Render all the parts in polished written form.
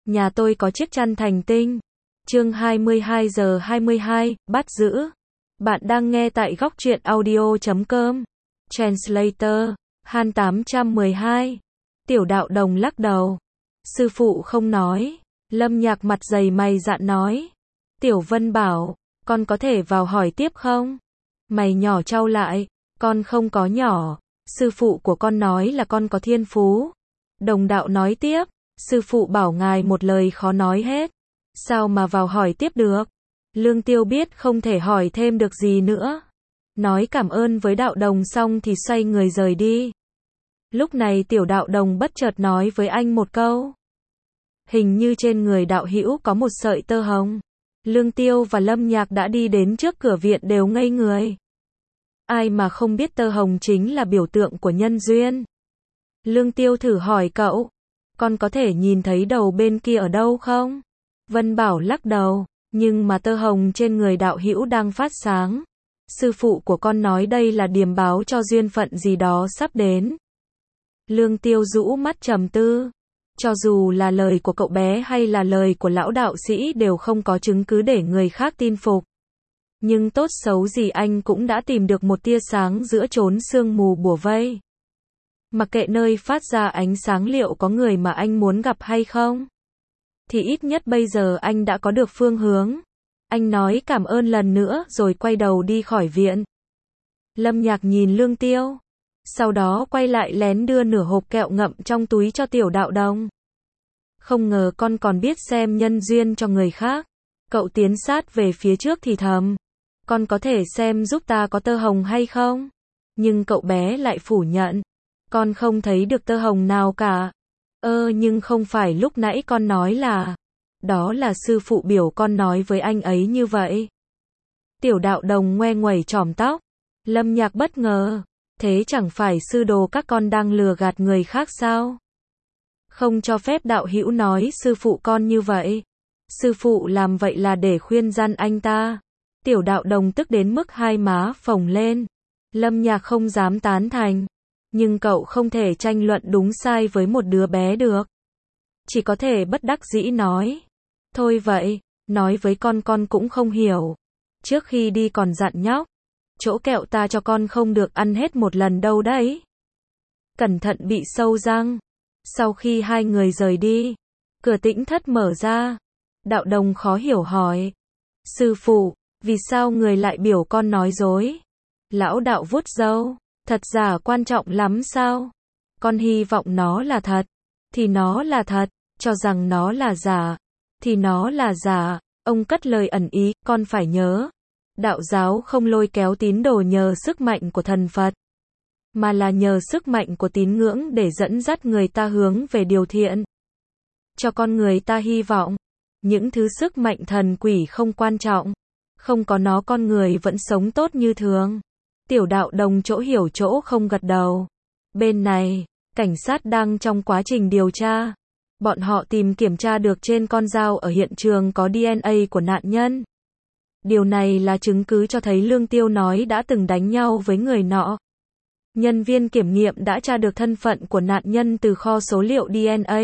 Nhà tôi có chiếc chăn thành tinh. Chương 22 giờ 22, bắt giữ. Bạn đang nghe tại góc truyện audio.com. Translator, Han 812. Tiểu Đạo Đồng lắc đầu. Sư phụ không nói. Lâm Nhạc mặt dày mày dạn nói. Tiểu Vân bảo, con có thể vào hỏi tiếp không? Mày nhỏ trao lại, con không có nhỏ. Sư phụ của con nói là con có thiên phú. Đồng Đạo nói tiếp, sư phụ bảo ngài một lời khó nói hết. Sao mà vào hỏi tiếp được? Lương Tiêu biết không thể hỏi thêm được gì nữa. Nói cảm ơn với Đạo Đồng xong thì xoay người rời đi. Lúc này Tiểu Đạo Đồng bất chợt nói với anh một câu. Hình như trên người đạo hữu có một sợi tơ hồng. Lương Tiêu và Lâm Nhạc đã đi đến trước cửa viện đều ngây người. Ai mà không biết tơ hồng chính là biểu tượng của nhân duyên. Lương Tiêu thử hỏi cậu, con có thể nhìn thấy đầu bên kia ở đâu không? Vân Bảo lắc đầu, nhưng mà tơ hồng trên người đạo hữu đang phát sáng. Sư phụ của con nói đây là điềm báo cho duyên phận gì đó sắp đến. Lương Tiêu rũ mắt trầm tư. Cho dù là lời của cậu bé hay là lời của lão đạo sĩ đều không có chứng cứ để người khác tin phục. Nhưng tốt xấu gì anh cũng đã tìm được một tia sáng giữa chốn sương mù bủa vây. Mặc kệ nơi phát ra ánh sáng liệu có người mà anh muốn gặp hay không, thì ít nhất bây giờ anh đã có được phương hướng. Anh nói cảm ơn lần nữa rồi quay đầu đi khỏi viện. Lâm Nhạc nhìn Lương Tiêu, sau đó quay lại lén đưa nửa hộp kẹo ngậm trong túi cho Tiểu Đạo Đồng. Không ngờ con còn biết xem nhân duyên cho người khác. Cậu tiến sát về phía trước thì thầm. Con có thể xem giúp ta có tơ hồng hay không? Nhưng cậu bé lại phủ nhận. Con không thấy được tơ hồng nào cả. Nhưng không phải lúc nãy con nói là. Đó là sư phụ biểu con nói với anh ấy như vậy. Tiểu Đạo Đồng ngoe nguẩy chòm tóc. Lâm Nhạc bất ngờ. Thế chẳng phải sư đồ các con đang lừa gạt người khác sao? Không cho phép đạo hữu nói sư phụ con như vậy. Sư phụ làm vậy là để khuyên răn anh ta. Tiểu Đạo Đồng tức đến mức hai má phồng lên. Lâm Nhạc không dám tán thành. Nhưng cậu không thể tranh luận đúng sai với một đứa bé được. Chỉ có thể bất đắc dĩ nói. Thôi vậy, nói với con cũng không hiểu. Trước khi đi còn dặn nhóc. Chỗ kẹo ta cho con không được ăn hết một lần đâu đấy. Cẩn thận bị sâu răng. Sau khi hai người rời đi, cửa tĩnh thất mở ra. Đạo Đồng khó hiểu hỏi. Sư phụ, vì sao người lại biểu con nói dối? Lão đạo vuốt râu. Thật giả quan trọng lắm sao? Con hy vọng nó là thật. Thì nó là thật. Cho rằng nó là giả. Thì nó là giả. Ông cất lời ẩn ý, con phải nhớ. Đạo giáo không lôi kéo tín đồ nhờ sức mạnh của thần Phật, mà là nhờ sức mạnh của tín ngưỡng để dẫn dắt người ta hướng về điều thiện. Cho con người ta hy vọng. Những thứ sức mạnh thần quỷ không quan trọng. Không có nó con người vẫn sống tốt như thường. Tiểu Đạo Đồng chỗ hiểu chỗ không gật đầu. Bên này, cảnh sát đang trong quá trình điều tra. Bọn họ tìm kiểm tra được trên con dao ở hiện trường có DNA của nạn nhân. Điều này là chứng cứ cho thấy Lương Tiêu nói đã từng đánh nhau với người nọ. Nhân viên kiểm nghiệm đã tra được thân phận của nạn nhân từ kho số liệu DNA.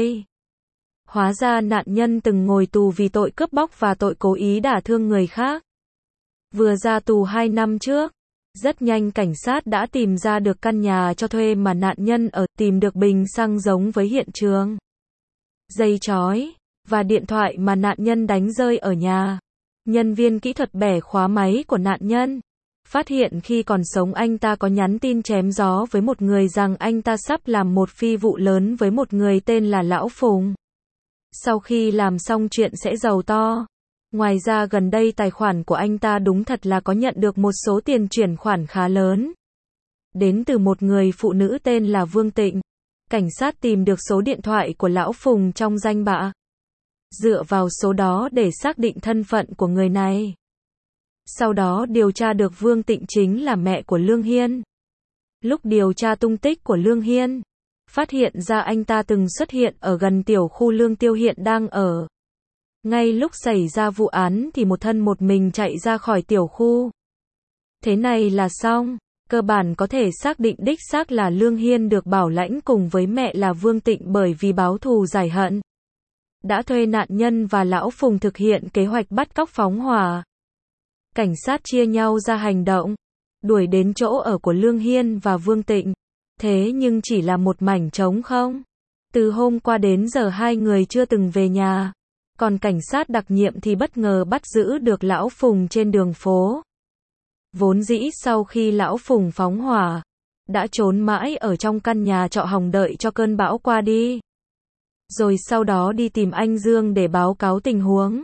Hóa ra nạn nhân từng ngồi tù vì tội cướp bóc và tội cố ý đả thương người khác. Vừa ra tù 2 năm trước. Rất nhanh cảnh sát đã tìm ra được căn nhà cho thuê mà nạn nhân ở, tìm được bình xăng giống với hiện trường. Dây chói, và điện thoại mà nạn nhân đánh rơi ở nhà. Nhân viên kỹ thuật bẻ khóa máy của nạn nhân. Phát hiện khi còn sống anh ta có nhắn tin chém gió với một người rằng anh ta sắp làm một phi vụ lớn với một người tên là Lão Phùng. Sau khi làm xong chuyện sẽ giàu to. Ngoài ra gần đây tài khoản của anh ta đúng thật là có nhận được một số tiền chuyển khoản khá lớn. Đến từ một người phụ nữ tên là Vương Tịnh. Cảnh sát tìm được số điện thoại của Lão Phùng trong danh bạ. Dựa vào số đó để xác định thân phận của người này. Sau đó điều tra được Vương Tịnh chính là mẹ của Lương Hiên. Lúc điều tra tung tích của Lương Hiên, phát hiện ra anh ta từng xuất hiện ở gần tiểu khu Lương Tiêu hiện đang ở. Ngay lúc xảy ra vụ án thì một thân một mình chạy ra khỏi tiểu khu. Thế này là xong, cơ bản có thể xác định đích xác là Lương Hiên được bảo lãnh cùng với mẹ là Vương Tịnh bởi vì báo thù giải hận. đã thuê nạn nhân và Lão Phùng thực hiện kế hoạch bắt cóc phóng hỏa. Cảnh sát chia nhau ra hành động, đuổi đến chỗ ở của Lương Hiên và Vương Tịnh. Thế nhưng chỉ là một mảnh trống không. Từ hôm qua đến giờ hai người chưa từng về nhà. Còn cảnh sát đặc nhiệm thì bất ngờ bắt giữ được Lão Phùng trên đường phố. Vốn dĩ sau khi Lão Phùng phóng hỏa, đã trốn mãi ở trong căn nhà trọ hòng đợi cho cơn bão qua đi. Rồi sau đó đi tìm anh Dương để báo cáo tình huống.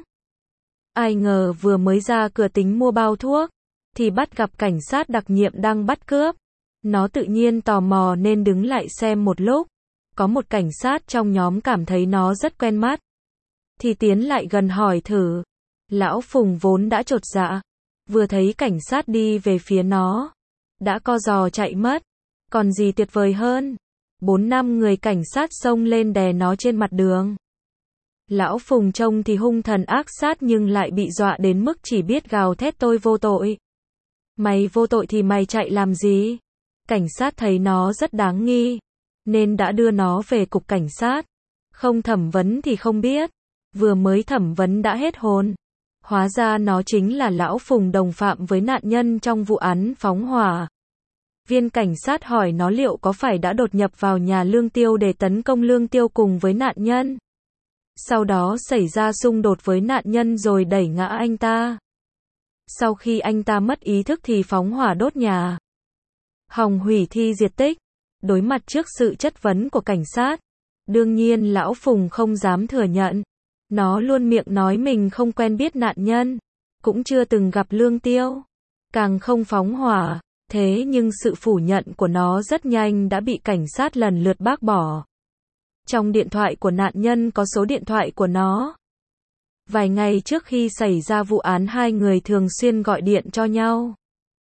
Ai ngờ vừa mới ra cửa tính mua bao thuốc, thì bắt gặp cảnh sát đặc nhiệm đang bắt cướp. Nó tự nhiên tò mò nên đứng lại xem một lúc. Có một cảnh sát trong nhóm cảm thấy nó rất quen mắt, thì tiến lại gần hỏi thử. Lão Phùng vốn đã chột dạ, vừa thấy cảnh sát đi về phía nó, đã co giò chạy mất. Còn gì tuyệt vời hơn, 4-5 người cảnh sát xông lên đè nó trên mặt đường. Lão Phùng trông thì hung thần ác sát nhưng lại bị dọa đến mức chỉ biết gào thét tôi vô tội. Mày vô tội thì mày chạy làm gì? Cảnh sát thấy nó rất đáng nghi, nên đã đưa nó về cục cảnh sát. Không thẩm vấn thì không biết, vừa mới thẩm vấn đã hết hồn. Hóa ra nó chính là Lão Phùng đồng phạm với nạn nhân trong vụ án phóng hỏa. Viên cảnh sát hỏi nó liệu có phải đã đột nhập vào nhà Lương Tiêu để tấn công Lương Tiêu cùng với nạn nhân. Sau đó xảy ra xung đột với nạn nhân rồi đẩy ngã anh ta. Sau khi anh ta mất ý thức thì phóng hỏa đốt nhà, hòng hủy thi diệt tích. Đối mặt trước sự chất vấn của cảnh sát, đương nhiên Lão Phùng không dám thừa nhận. Nó luôn miệng nói mình không quen biết nạn nhân, cũng chưa từng gặp Lương Tiêu, càng không phóng hỏa. Thế nhưng sự phủ nhận của nó rất nhanh đã bị cảnh sát lần lượt bác bỏ. Trong điện thoại của nạn nhân có số điện thoại của nó. Vài ngày trước khi xảy ra vụ án hai người thường xuyên gọi điện cho nhau.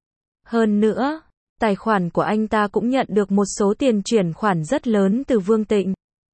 Hơn nữa, tài khoản của anh ta cũng nhận được một số tiền chuyển khoản rất lớn từ Vương Tịnh.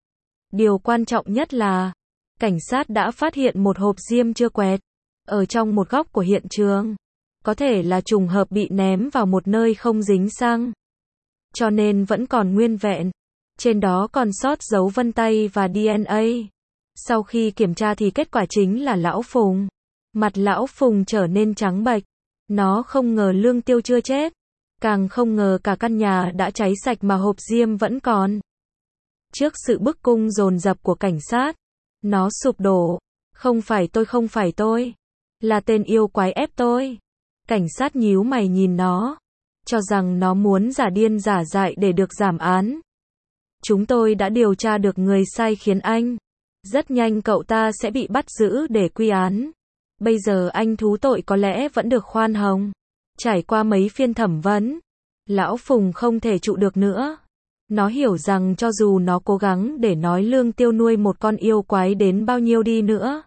Điều quan trọng nhất là, cảnh sát đã phát hiện một hộp diêm chưa quẹt, ở trong một góc của hiện trường. Có thể là trùng hợp bị ném vào một nơi không dính xăng, cho nên vẫn còn nguyên vẹn. Trên đó còn sót dấu vân tay và DNA. Sau khi kiểm tra thì kết quả chính là Lão Phùng. Mặt Lão Phùng trở nên trắng bệch. Nó không ngờ Lương Tiêu chưa chết, càng không ngờ cả căn nhà đã cháy sạch mà hộp diêm vẫn còn. Trước sự bức cung dồn dập của cảnh sát, nó sụp đổ. Không phải tôi, là tên yêu quái ép tôi. Cảnh sát nhíu mày nhìn nó, cho rằng nó muốn giả điên giả dại để được giảm án. Chúng tôi đã điều tra được người sai khiến anh. Rất nhanh cậu ta sẽ bị bắt giữ để quy án. Bây giờ anh thú tội có lẽ vẫn được khoan hồng. Trải qua mấy phiên thẩm vấn, Lão Phùng không thể trụ được nữa. Nó hiểu rằng cho dù nó cố gắng để nói Lương Tiêu nuôi một con yêu quái đến bao nhiêu đi nữa,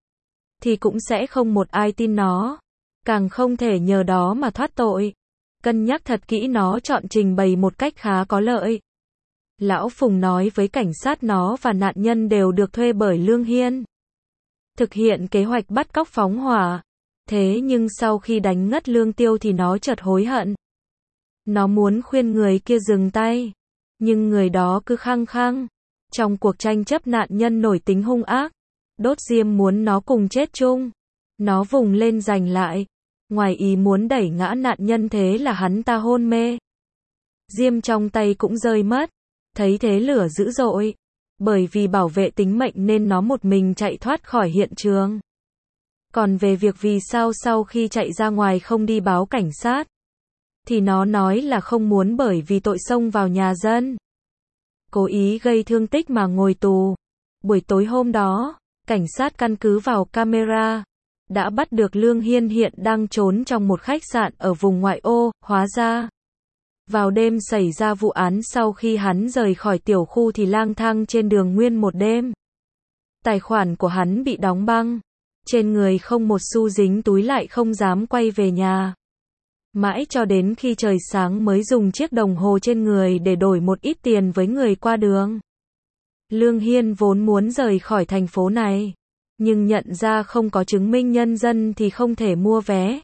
thì cũng sẽ không một ai tin nó. Càng không thể nhờ đó mà thoát tội. Cân nhắc thật kỹ nó chọn trình bày một cách khá có lợi. Lão Phùng nói với cảnh sát nó và nạn nhân đều được thuê bởi Lương Hiên, thực hiện kế hoạch bắt cóc phóng hỏa. Thế nhưng sau khi đánh ngất Lương Tiêu thì nó chợt hối hận. Nó muốn khuyên người kia dừng tay, nhưng người đó cứ khăng khăng. Trong cuộc tranh chấp nạn nhân nổi tính hung ác, đốt diêm muốn nó cùng chết chung. Nó vùng lên giành lại, ngoài ý muốn đẩy ngã nạn nhân thế là hắn ta hôn mê. Diêm trong tay cũng rơi mất. Thấy thế lửa dữ dội. Bởi vì bảo vệ tính mệnh nên nó một mình chạy thoát khỏi hiện trường. Còn về việc vì sao sau khi chạy ra ngoài không đi báo cảnh sát, thì nó nói là không muốn bởi vì tội xông vào nhà dân, cố ý gây thương tích mà ngồi tù. Buổi tối hôm đó, cảnh sát căn cứ vào camera, đã bắt được Lương Hiên hiện đang trốn trong một khách sạn ở vùng ngoại ô. Hóa ra, vào đêm xảy ra vụ án sau khi hắn rời khỏi tiểu khu thì lang thang trên đường nguyên một đêm. Tài khoản của hắn bị đóng băng, trên người không một xu dính túi lại không dám quay về nhà. Mãi cho đến khi trời sáng mới dùng chiếc đồng hồ trên người để đổi một ít tiền với người qua đường. Lương Hiên vốn muốn rời khỏi thành phố này, nhưng nhận ra không có chứng minh nhân dân thì không thể mua vé.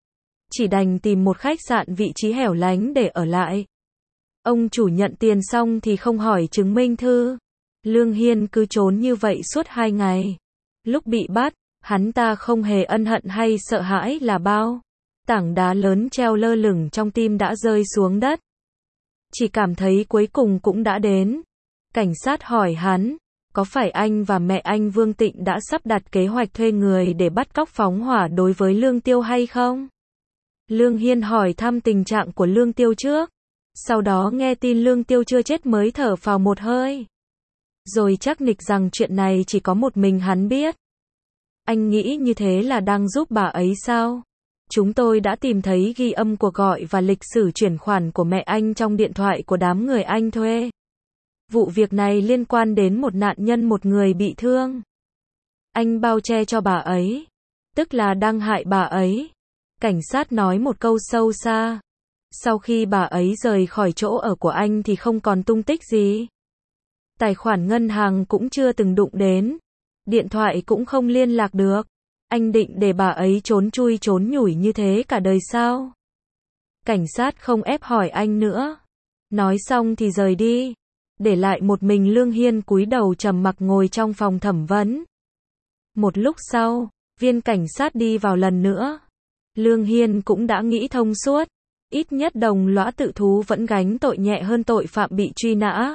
Chỉ đành tìm một khách sạn vị trí hẻo lánh để ở lại. Ông chủ nhận tiền xong thì không hỏi chứng minh thư, Lương Hiên cứ trốn như vậy suốt 2 ngày. Lúc bị bắt, hắn ta không hề ân hận hay sợ hãi là bao. Tảng đá lớn treo lơ lửng trong tim đã rơi xuống đất. Chỉ cảm thấy cuối cùng cũng đã đến. Cảnh sát hỏi hắn, có phải anh và mẹ anh Vương Tịnh đã sắp đặt kế hoạch thuê người để bắt cóc phóng hỏa đối với Lương Tiêu hay không? Lương Hiên hỏi thăm tình trạng của Lương Tiêu trước. Sau đó nghe tin Lương Tiêu chưa chết mới thở phào một hơi. Rồi chắc nịch rằng chuyện này chỉ có một mình hắn biết. Anh nghĩ như thế là đang giúp bà ấy sao? Chúng tôi đã tìm thấy ghi âm cuộc gọi và lịch sử chuyển khoản của mẹ anh trong điện thoại của đám người anh thuê. Vụ việc này liên quan đến một nạn nhân, một người bị thương. Anh bao che cho bà ấy, tức là đang hại bà ấy. Cảnh sát nói một câu sâu xa. Sau khi bà ấy rời khỏi chỗ ở của anh thì không còn tung tích gì. Tài khoản ngân hàng cũng chưa từng đụng đến. Điện thoại cũng không liên lạc được. Anh định để bà ấy trốn chui trốn nhủi như thế cả đời sao? Cảnh sát không ép hỏi anh nữa. Nói xong thì rời đi. Để lại một mình Lương Hiên cúi đầu trầm mặc ngồi trong phòng thẩm vấn. Một lúc sau, viên cảnh sát đi vào lần nữa. Lương Hiên cũng đã nghĩ thông suốt. Ít nhất đồng lõa tự thú vẫn gánh tội nhẹ hơn tội phạm bị truy nã.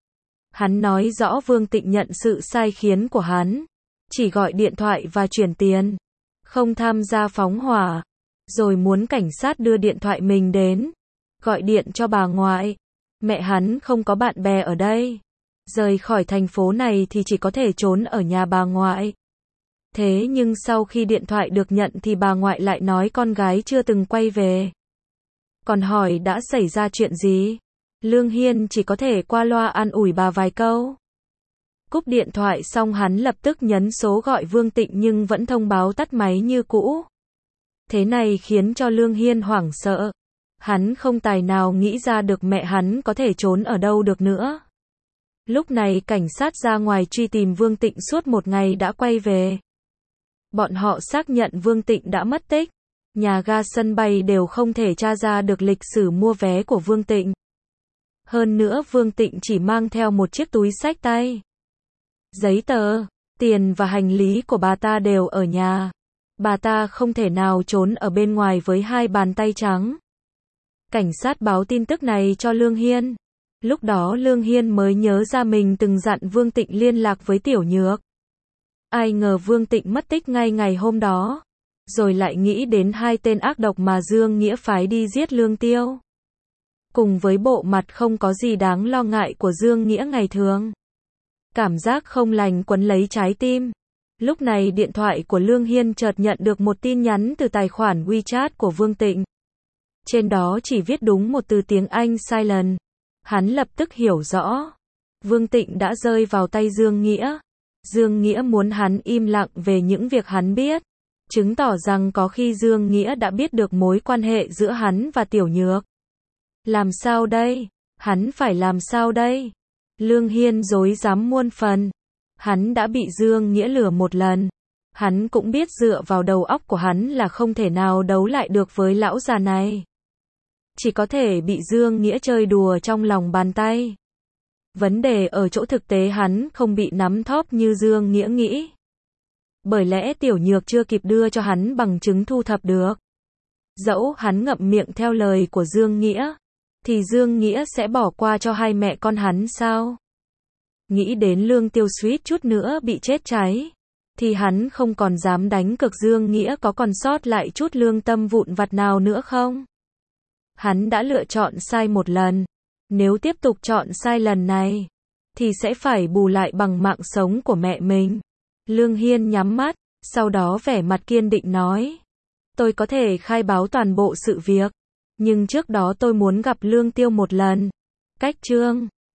Hắn nói rõ Vương Tịnh nhận sự sai khiến của hắn. Chỉ gọi điện thoại và chuyển tiền. Không tham gia phóng hỏa. Rồi muốn cảnh sát đưa điện thoại mình đến. Gọi điện cho bà ngoại. Mẹ hắn không có bạn bè ở đây. Rời khỏi thành phố này thì chỉ có thể trốn ở nhà bà ngoại. Thế nhưng sau khi điện thoại được nhận thì bà ngoại lại nói con gái chưa từng quay về. Còn hỏi đã xảy ra chuyện gì? Lương Hiên chỉ có thể qua loa an ủi bà vài câu. Cúp điện thoại xong hắn lập tức nhấn số gọi Vương Tịnh nhưng vẫn thông báo tắt máy như cũ. Thế này khiến cho Lương Hiên hoảng sợ. Hắn không tài nào nghĩ ra được mẹ hắn có thể trốn ở đâu được nữa. Lúc này cảnh sát ra ngoài truy tìm Vương Tịnh suốt một ngày đã quay về. Bọn họ xác nhận Vương Tịnh đã mất tích. Nhà ga sân bay đều không thể tra ra được lịch sử mua vé của Vương Tịnh. Hơn nữa Vương Tịnh chỉ mang theo một chiếc túi xách tay. Giấy tờ, tiền và hành lý của bà ta đều ở nhà. Bà ta không thể nào trốn ở bên ngoài với hai bàn tay trắng. Cảnh sát báo tin tức này cho Lương Hiên. Lúc đó Lương Hiên mới nhớ ra mình từng dặn Vương Tịnh liên lạc với Tiểu Nhược. Ai ngờ Vương Tịnh mất tích ngay ngày hôm đó. Rồi lại nghĩ đến hai tên ác độc mà Dương Nghĩa phái đi giết Lương Tiêu. Cùng với bộ mặt không có gì đáng lo ngại của Dương Nghĩa ngày thường. Cảm giác không lành quấn lấy trái tim. Lúc này điện thoại của Lương Hiên chợt nhận được một tin nhắn từ tài khoản WeChat của Vương Tịnh. Trên đó chỉ viết đúng một từ tiếng Anh silent. Hắn lập tức hiểu rõ. Vương Tịnh đã rơi vào tay Dương Nghĩa. Dương Nghĩa muốn hắn im lặng về những việc hắn biết. Chứng tỏ rằng có khi Dương Nghĩa đã biết được mối quan hệ giữa hắn và Tiểu Nhược. Làm sao đây? Hắn phải làm sao đây? Lương Hiên rối rắm muôn phần. Hắn đã bị Dương Nghĩa lừa một lần. Hắn cũng biết dựa vào đầu óc của hắn là không thể nào đấu lại được với lão già này. Chỉ có thể bị Dương Nghĩa chơi đùa trong lòng bàn tay. Vấn đề ở chỗ thực tế hắn không bị nắm thóp như Dương Nghĩa nghĩ. Bởi lẽ Tiểu Nhược chưa kịp đưa cho hắn bằng chứng thu thập được. Dẫu hắn ngậm miệng theo lời của Dương Nghĩa, thì Dương Nghĩa sẽ bỏ qua cho hai mẹ con hắn sao? Nghĩ đến Lương Tiêu suýt chút nữa bị chết cháy, thì hắn không còn dám đánh cược Dương Nghĩa có còn sót lại chút lương tâm vụn vặt nào nữa không? Hắn đã lựa chọn sai một lần. Nếu tiếp tục chọn sai lần này, thì sẽ phải bù lại bằng mạng sống của mẹ mình. Lương Hiên nhắm mắt, sau đó vẻ mặt kiên định nói. Tôi có thể khai báo toàn bộ sự việc. Nhưng trước đó tôi muốn gặp Lương Tiêu một lần. Cách chương